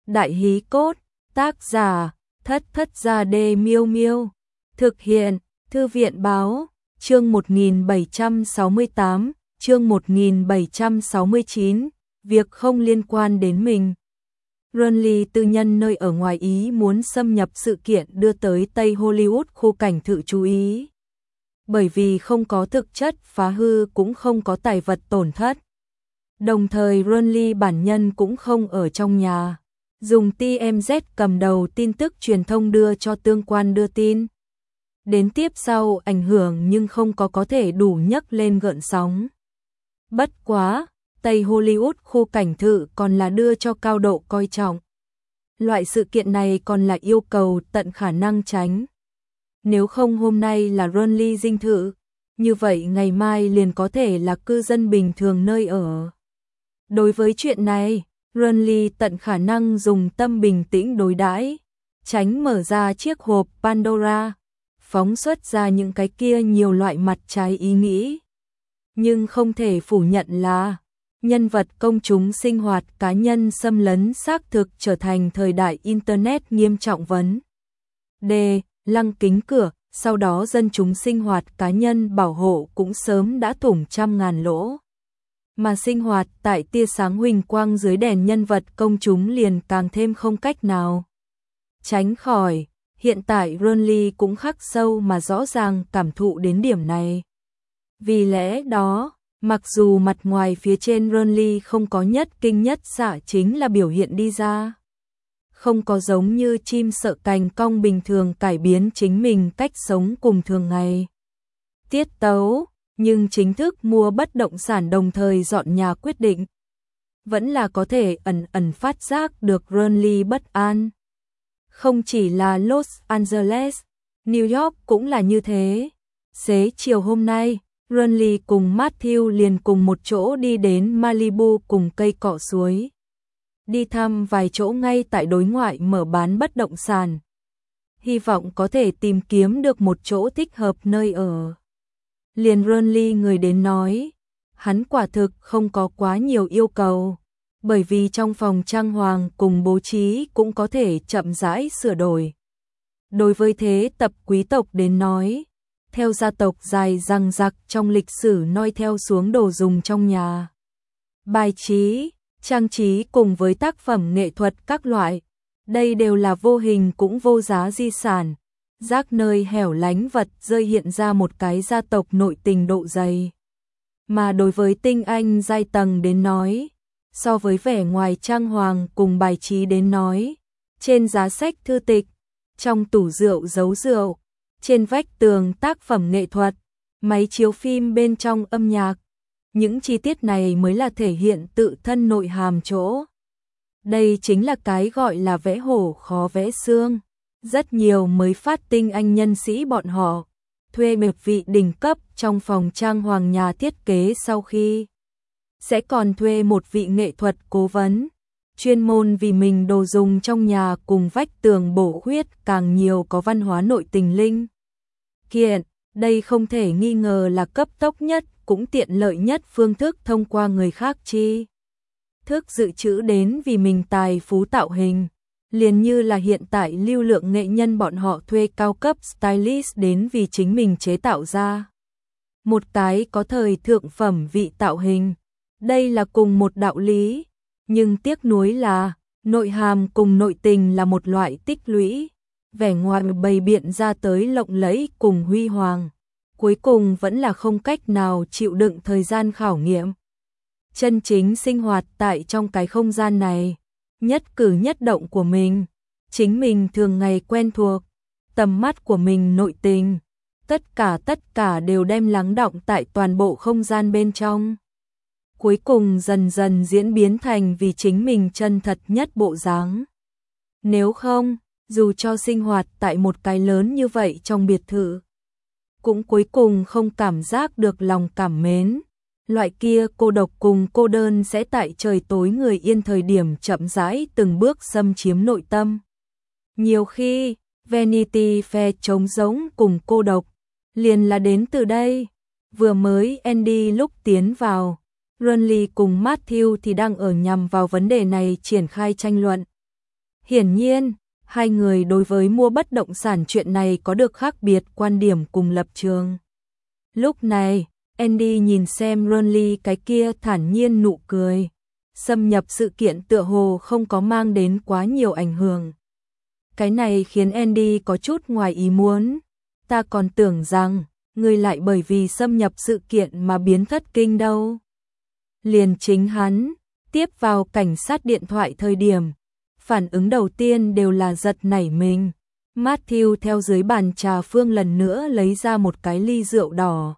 Đại hí cốt, tác giả, Thất Thất Gia Đê Miêu Miêu. Thực hiện, Thư viện báo, chương 1768, chương 1769, việc không liên quan đến mình. Renly tư nhân nơi ở ngoài ý muốn xâm nhập sự kiện đưa tới Tây Hollywood khu cảnh thự chú ý. Bởi vì không có thực chất phá hư cũng không có tài vật tổn thất. Đồng thời Renly bản nhân cũng không ở trong nhà. Dùng TMZ cầm đầu tin tức truyền thông đưa cho tương quan đưa tin. Đến tiếp sau ảnh hưởng nhưng không có thể đủ nhấc lên gợn sóng. Bất quá, Tây Hollywood khu cảnh thự còn là đưa cho cao độ coi trọng. Loại sự kiện này còn là yêu cầu tận khả năng tránh. Nếu không hôm nay là Renly dinh thự, như vậy ngày mai liền có thể là cư dân bình thường nơi ở. Đối với chuyện này, Renly tận khả năng dùng tâm bình tĩnh đối đãi, tránh mở ra chiếc hộp Pandora, phóng xuất ra những cái kia nhiều loại mặt trái ý nghĩ. Nhưng không thể phủ nhận là nhân vật công chúng sinh hoạt cá nhân xâm lấn xác thực trở thành thời đại Internet nghiêm trọng vấn đề, lăng kính cửa, sau đó dân chúng sinh hoạt cá nhân bảo hộ cũng sớm đã thủng trăm ngàn lỗ. Mà sinh hoạt tại tia sáng huỳnh quang dưới đèn nhân vật công chúng liền càng thêm không cách nào tránh khỏi. Hiện tại Renly cũng khắc sâu mà rõ ràng cảm thụ đến điểm này. Vì lẽ đó, mặc dù mặt ngoài phía trên Renly không có nhất kinh nhất xạ chính là biểu hiện đi ra. Không có giống như chim sợ cành cong bình thường cải biến chính mình cách sống cùng thường ngày. Tiết tấu, nhưng chính thức mua bất động sản đồng thời dọn nhà quyết định. Vẫn là có thể ẩn ẩn phát giác được Renly bất an. Không chỉ là Los Angeles, New York cũng là như thế. Xế chiều hôm nay, Renly cùng Matthew liền cùng một chỗ đi đến Malibu cùng cây cọ suối. Đi thăm vài chỗ ngay tại đối ngoại mở bán bất động sản. Hy vọng có thể tìm kiếm được một chỗ thích hợp nơi ở. Liền Renly người đến nói, hắn quả thực không có quá nhiều yêu cầu. Bởi vì trong phòng trang hoàng cùng bố trí cũng có thể chậm rãi sửa đổi. Đối với thế tập quý tộc đến nói, theo gia tộc dài dằng dặc trong lịch sử noi theo xuống đồ dùng trong nhà. Bài trí, trang trí cùng với tác phẩm nghệ thuật các loại, đây đều là vô hình cũng vô giá di sản. Rác nơi hẻo lánh vật rơi hiện ra một cái gia tộc nội tình độ dày. Mà đối với tinh anh giai tầng đến nói, so với vẻ ngoài trang hoàng cùng bài trí đến nói, trên giá sách thư tịch, trong tủ rượu giấu rượu, trên vách tường tác phẩm nghệ thuật, máy chiếu phim bên trong âm nhạc, những chi tiết này mới là thể hiện tự thân nội hàm chỗ. Đây chính là cái gọi là vẽ hổ khó vẽ xương. Rất nhiều mới phát tinh anh nhân sĩ bọn họ thuê một vị đỉnh cấp trong phòng trang hoàng nhà thiết kế, sau khi sẽ còn thuê một vị nghệ thuật cố vấn chuyên môn vì mình đồ dùng trong nhà cùng vách tường bổ khuyết càng nhiều có văn hóa nội tình linh kiện. Đây không thể nghi ngờ là cấp tốc nhất cũng tiện lợi nhất phương thức thông qua người khác chi thức dự trữ đến vì mình tài phú tạo hình. Liền như là hiện tại lưu lượng nghệ nhân bọn họ thuê cao cấp stylist đến vì chính mình chế tạo ra một cái có thời thượng phẩm vị tạo hình. Đây là cùng một đạo lý, nhưng tiếc nuối là nội hàm cùng nội tình là một loại tích lũy, vẻ ngoài bày biện ra tới lộng lẫy cùng huy hoàng, cuối cùng vẫn là không cách nào chịu đựng thời gian khảo nghiệm. Chân chính sinh hoạt tại trong cái không gian này, nhất cử nhất động của mình, chính mình thường ngày quen thuộc, tầm mắt của mình nội tình, tất cả đều đem lắng đọng tại toàn bộ không gian bên trong. Cuối cùng dần dần diễn biến thành vì chính mình chân thật nhất bộ dáng. Nếu không, dù cho sinh hoạt tại một cái lớn như vậy trong biệt thự, cũng cuối cùng không cảm giác được lòng cảm mến. Loại kia cô độc cùng cô đơn sẽ tại trời tối người yên thời điểm chậm rãi từng bước xâm chiếm nội tâm. Nhiều khi, Vanity Fair trống rỗng cùng cô độc, liền là đến từ đây. Vừa mới Andy lúc tiến vào, Renly cùng Matthew thì đang ở nhằm vào vấn đề này triển khai tranh luận. Hiển nhiên, hai người đối với mua bất động sản chuyện này có được khác biệt quan điểm cùng lập trường. Lúc này, Andy nhìn xem Ronly cái kia thản nhiên nụ cười. Xâm nhập sự kiện tựa hồ không có mang đến quá nhiều ảnh hưởng. Cái này khiến Andy có chút ngoài ý muốn. Ta còn tưởng rằng, người lại bởi vì xâm nhập sự kiện mà biến thất kinh đâu. Liền chính hắn, tiếp vào cảnh sát điện thoại thời điểm. Phản ứng đầu tiên đều là giật nảy mình. Matthew theo dưới bàn trà phương lần nữa lấy ra một cái ly rượu đỏ.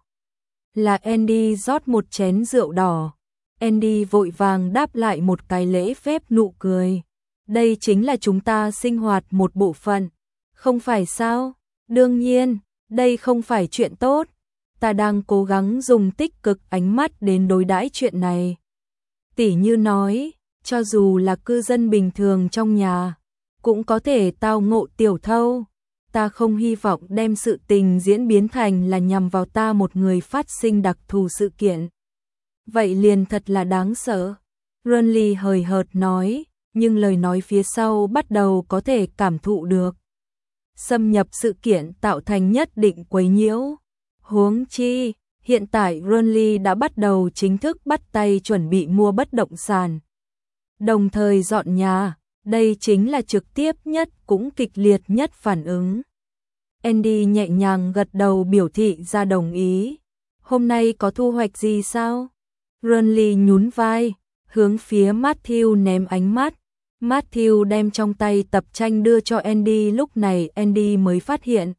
Là Andy rót một chén rượu đỏ. Andy vội vàng đáp lại một cái lễ phép nụ cười. Đây chính là chúng ta sinh hoạt một bộ phận. Không phải sao? Đương nhiên, đây không phải chuyện tốt. Ta đang cố gắng dùng tích cực ánh mắt đến đối đãi chuyện này. Tỉ như nói, cho dù là cư dân bình thường trong nhà, cũng có thể tao ngộ tiểu thâu. Ta không hy vọng đem sự tình diễn biến thành là nhằm vào ta một người phát sinh đặc thù sự kiện. Vậy liền thật là đáng sợ. Ronly hời hợt nói, nhưng lời nói phía sau bắt đầu có thể cảm thụ được. Xâm nhập sự kiện tạo thành nhất định quấy nhiễu. Huống chi, hiện tại Ronly đã bắt đầu chính thức bắt tay chuẩn bị mua bất động sản. Đồng thời dọn nhà, đây chính là trực tiếp nhất cũng kịch liệt nhất phản ứng. Andy nhẹ nhàng gật đầu biểu thị ra đồng ý. Hôm nay có thu hoạch gì sao? Ronly nhún vai, hướng phía Matthew ném ánh mắt. Matthew đem trong tay tập tranh đưa cho Andy, lúc này Andy mới phát hiện.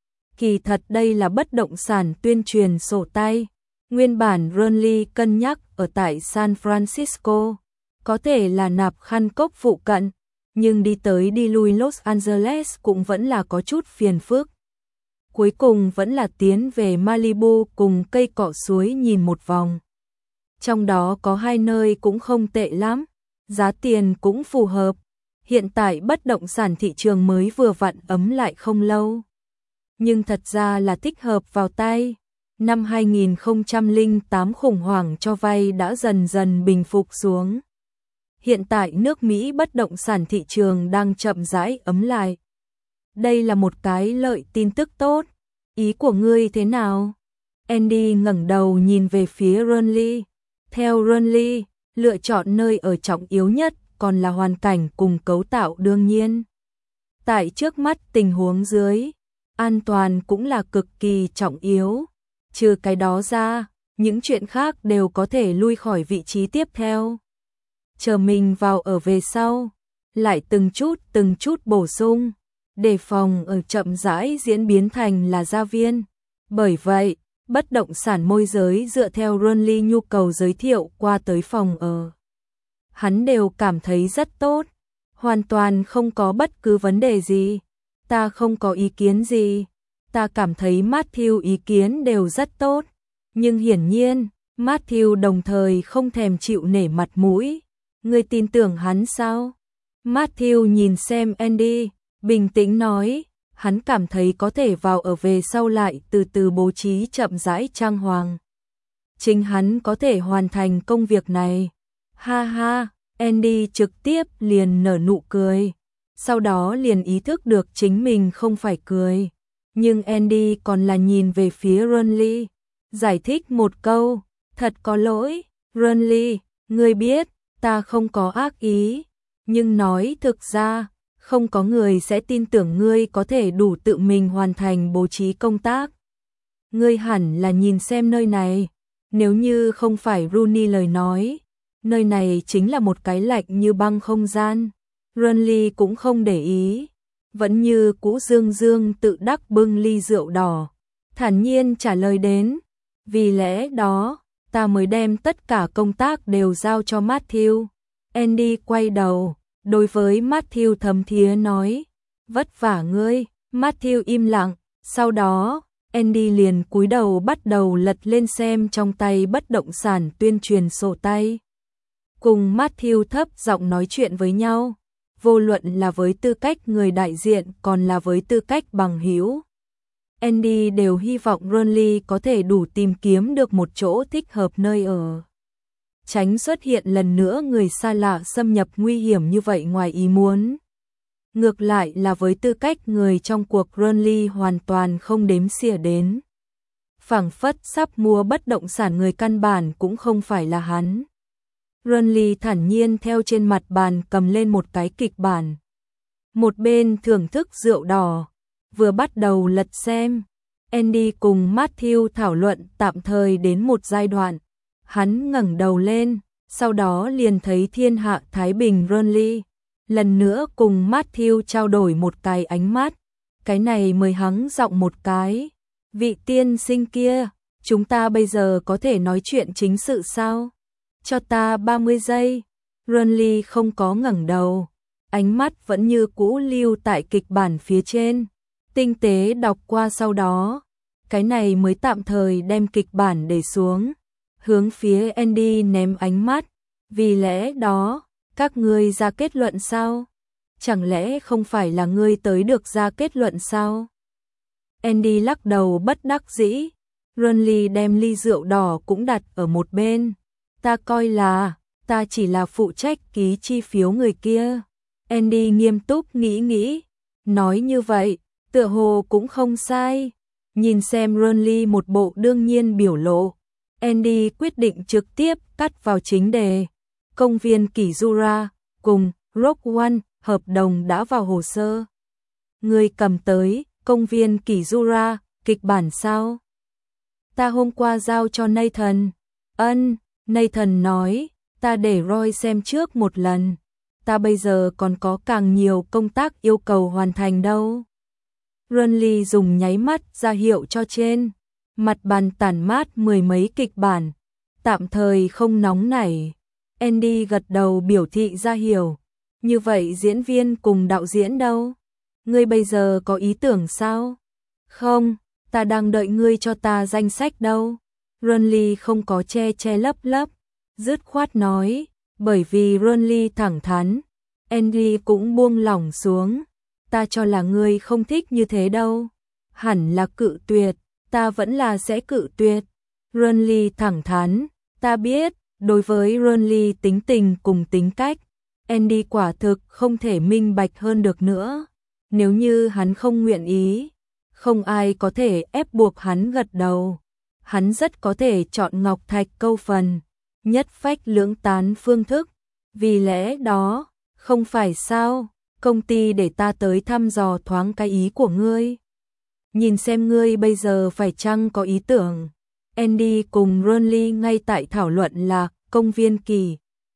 Kỳ thật đây là bất động sản tuyên truyền sổ tay. Nguyên bản Ronly cân nhắc ở tại San Francisco, có thể là nạp Khăn Cốc phụ cận, nhưng đi tới đi lui Los Angeles cũng vẫn là có chút phiền phức. Cuối cùng vẫn là tiến về Malibu cùng cây cọ suối nhìn một vòng. Trong đó có hai nơi cũng không tệ lắm, giá tiền cũng phù hợp. Hiện tại bất động sản thị trường mới vừa vặn ấm lại không lâu, nhưng thật ra là thích hợp vào tay. Năm 2008 khủng hoảng cho vay đã dần dần bình phục xuống. Hiện tại nước Mỹ bất động sản thị trường đang chậm rãi ấm lại. Đây là một cái lợi tin tức tốt. Ý của ngươi thế nào? Andy ngẩng đầu nhìn về phía Ronly. Theo Ronly, lựa chọn nơi ở trọng yếu nhất còn là hoàn cảnh cùng cấu tạo đương nhiên. Tại trước mắt tình huống dưới, an toàn cũng là cực kỳ trọng yếu. Trừ cái đó ra, những chuyện khác đều có thể lui khỏi vị trí tiếp theo. Chờ mình vào ở về sau, lại từng chút bổ sung, đề phòng ở chậm rãi diễn biến thành là gia viên. Bởi vậy, bất động sản môi giới dựa theo Ronly nhu cầu giới thiệu qua tới phòng ở. Hắn đều cảm thấy rất tốt, hoàn toàn không có bất cứ vấn đề gì. Ta không có ý kiến gì. Ta cảm thấy Matthew ý kiến đều rất tốt, nhưng hiển nhiên, Matthew đồng thời không thèm chịu nể mặt mũi. Ngươi tin tưởng hắn sao? Matthew nhìn xem Andy, bình tĩnh nói, hắn cảm thấy có thể vào ở về sau lại từ từ bố trí chậm rãi trang hoàng. Chính hắn có thể hoàn thành công việc này. Ha ha, Andy trực tiếp liền nở nụ cười, sau đó liền ý thức được chính mình không phải cười. Nhưng Andy còn là nhìn về phía Ronly, giải thích một câu, thật có lỗi, Ronly, ngươi biết, ta không có ác ý, nhưng nói thực ra, không có người sẽ tin tưởng ngươi có thể đủ tự mình hoàn thành bố trí công tác. Ngươi hẳn là nhìn xem nơi này, nếu như không phải Rooney lời nói, nơi này chính là một cái lạnh như băng không gian. Ronly cũng không để ý, vẫn như cũ dương tự đắc bưng ly rượu đỏ, thản nhiên trả lời đến, vì lẽ đó, ta mới đem tất cả công tác đều giao cho Matthew. Andy quay đầu, đối với Matthew thấm thía nói, vất vả ngươi. Matthew im lặng, sau đó, Andy liền cúi đầu bắt đầu lật lên xem trong tay bất động sản tuyên truyền sổ tay. Cùng Matthew thấp giọng nói chuyện với nhau, vô luận là với tư cách người đại diện còn là với tư cách bằng hữu. Andy đều hy vọng Ronly có thể đủ tìm kiếm được một chỗ thích hợp nơi ở. Tránh xuất hiện lần nữa người xa lạ xâm nhập nguy hiểm như vậy ngoài ý muốn. Ngược lại là với tư cách người trong cuộc Renly hoàn toàn không đếm xỉa đến. Phảng phất sắp mua bất động sản người căn bản cũng không phải là hắn. Renly thản nhiên theo trên mặt bàn cầm lên một cái kịch bản. Một bên thưởng thức rượu đỏ, vừa bắt đầu lật xem. Andy cùng Matthew thảo luận tạm thời đến một giai đoạn. Hắn ngẩng đầu lên, sau đó liền thấy thiên hạ thái bình. Renly lần nữa cùng Matthew trao đổi một cái ánh mắt. Cái này mới hắng giọng một cái. Vị tiên sinh kia, chúng ta bây giờ có thể nói chuyện chính sự sao? Cho ta 30 giây. Renly không có ngẩng đầu, ánh mắt vẫn như cũ lưu tại kịch bản phía trên, tinh tế đọc qua, sau đó cái này mới tạm thời đem kịch bản để xuống, hướng phía Andy ném ánh mắt. Vì lẽ đó, các ngươi ra kết luận sao? Chẳng lẽ không phải là ngươi tới được ra kết luận sao? Andy lắc đầu bất đắc dĩ. Renly đem ly rượu đỏ cũng đặt ở một bên. Ta coi là, ta chỉ là phụ trách ký chi phiếu người kia. Andy nghiêm túc nghĩ, nói như vậy, tựa hồ cũng không sai. Nhìn xem Renly một bộ đương nhiên biểu lộ, Andy quyết định trực tiếp cắt vào chính đề. Công viên Kỷ Jura cùng Rogue One hợp đồng đã vào hồ sơ. Người cầm tới công viên Kỷ Jura kịch bản sao? Ta hôm qua giao cho Nathan. Nathan nói, ta để Roy xem trước một lần. Ta bây giờ còn có càng nhiều công tác yêu cầu hoàn thành đâu. Renly dùng nháy mắt ra hiệu cho trên. Mặt bàn tản mát mười mấy kịch bản. Tạm thời không nóng nảy. Andy gật đầu biểu thị ra hiểu. Như vậy diễn viên cùng đạo diễn đâu? Ngươi bây giờ có ý tưởng sao? Không, ta đang đợi ngươi cho ta danh sách đâu. Renly không có che lấp, dứt khoát nói. Bởi vì Renly thẳng thắn, Andy cũng buông lỏng xuống. Ta cho là ngươi không thích như thế đâu. Hẳn là cự tuyệt, ta vẫn là sẽ cự tuyệt. Renly thẳng thắn, ta biết. Đối với Renly tính tình cùng tính cách, Andy quả thực không thể minh bạch hơn được nữa. Nếu như hắn không nguyện ý, không ai có thể ép buộc hắn gật đầu. Hắn rất có thể chọn ngọc thạch câu phần, nhất phách lưỡng tán phương thức. Vì lẽ đó, không phải sao, công ty để ta tới thăm dò thoáng cái ý của ngươi. Nhìn xem ngươi bây giờ phải chăng có ý tưởng. Andy cùng Renly ngay tại thảo luận là công viên Kỷ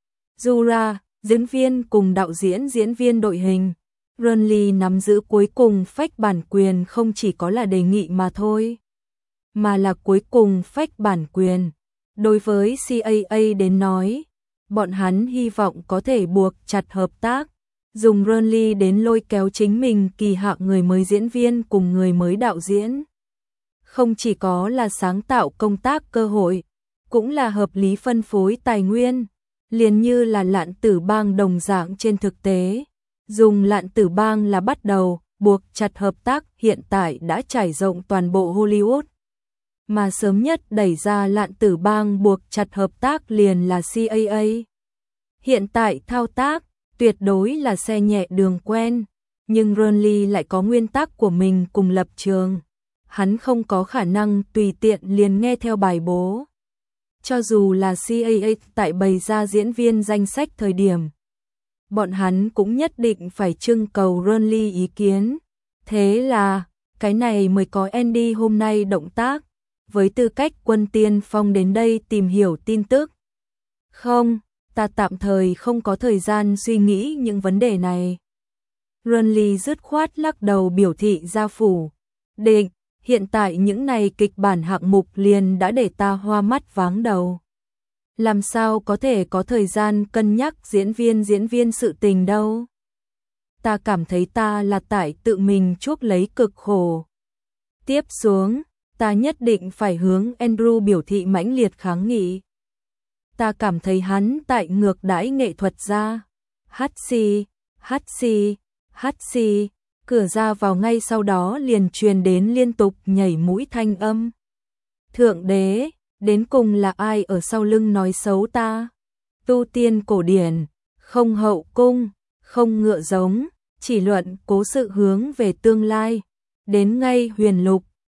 Jura, diễn viên cùng đạo diễn diễn viên đội hình. Renly nắm giữ cuối cùng phách bản quyền không chỉ có là đề nghị mà thôi, mà là cuối cùng phách bản quyền. Đối với CAA đến nói, bọn hắn hy vọng có thể buộc chặt hợp tác, dùng Renly đến lôi kéo chính mình kỳ hạ người mới diễn viên cùng người mới đạo diễn. Không chỉ có là sáng tạo công tác cơ hội, cũng là hợp lý phân phối tài nguyên, liền như là Lạn Tử Bang đồng dạng. Trên thực tế, dùng Lạn Tử Bang là bắt đầu, buộc chặt hợp tác hiện tại đã trải rộng toàn bộ Hollywood. Mà sớm nhất đẩy ra Lạn Tử Bang buộc chặt hợp tác liền là CAA. Hiện tại thao tác, tuyệt đối là xe nhẹ đường quen, nhưng Renly lại có nguyên tắc của mình cùng lập trường. Hắn không có khả năng tùy tiện liền nghe theo bài bố. Cho dù là CAA tại bày ra diễn viên danh sách thời điểm, bọn hắn cũng nhất định phải trưng cầu Renly ý kiến. Thế là, cái này mới có Andy hôm nay động tác, với tư cách quân tiên phong đến đây tìm hiểu tin tức. Không, ta tạm thời không có thời gian suy nghĩ những vấn đề này. Renly dứt khoát lắc đầu biểu thị ra phủ định. Hiện tại những này kịch bản hạng mục liền đã để ta hoa mắt váng đầu. Làm sao có thể có thời gian cân nhắc diễn viên sự tình đâu. Ta cảm thấy ta là tại tự mình chuốc lấy cực khổ. Tiếp xuống, ta nhất định phải hướng Andrew biểu thị mãnh liệt kháng nghị. Ta cảm thấy hắn tại ngược đãi nghệ thuật gia. Hắt xì. Cửa ra vào ngay sau đó liền truyền đến liên tục nhảy mũi thanh âm. Thượng đế, đến cùng là ai ở sau lưng nói xấu ta? Tu tiên cổ điển, không hậu cung, không ngựa giống, chỉ luận cố sự hướng về tương lai. Đến ngay huyền lục,